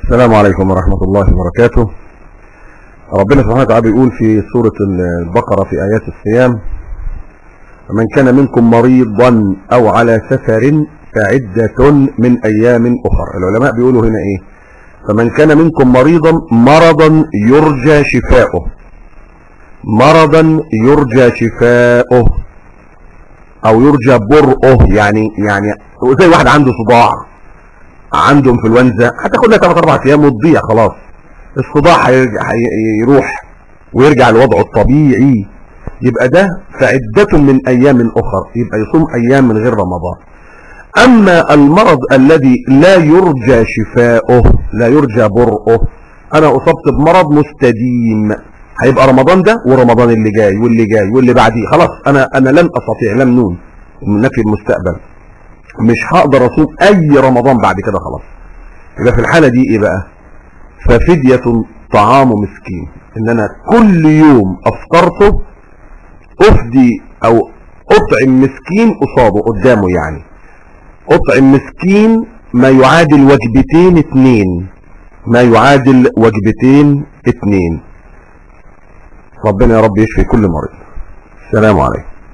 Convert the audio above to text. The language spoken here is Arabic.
السلام عليكم ورحمة الله وبركاته. ربنا سبحانه وتعالى بيقول في سورة البقرة في آيات الصيام: فمن كان منكم مريضا أو على سفر فعدة من أيام أخر. العلماء بيقولوا هنا إيه؟ فمن كان منكم مرضا يرجى شفاؤه، مرضا يرجى شفاؤه أو يرجى برؤه، يعني زي واحد عنده صداع، عنده انفلونزا، هتاخد لها 3-4 ايام وتضيع خلاص، الصداع هيروح ويرجع لوضعه الطبيعي، يبقى ده فعدة من ايام اخر، يبقى يصوم ايام من غير رمضان. اما المرض الذي لا يرجى شفاؤه، لا يرجى برؤه، انا اصبت بمرض مستديم، هيبقى رمضان ده ورمضان اللي جاي واللي جاي واللي بعديه، خلاص انا لن استطيع، لم نون من نفي المستقبل، مش هقدر اصوم اي رمضان بعد كده خلاص. يبقى في الحالة دي ايه بقى؟ ففدية طعام مسكين، ان انا كل يوم افطرته افدي او اطعم مسكين قصاده قدامه، يعني اطعم مسكين ما يعادل وجبتين 2، ما يعادل وجبتين 2. ربنا يا رب يشفي كل مريض. السلام عليكم.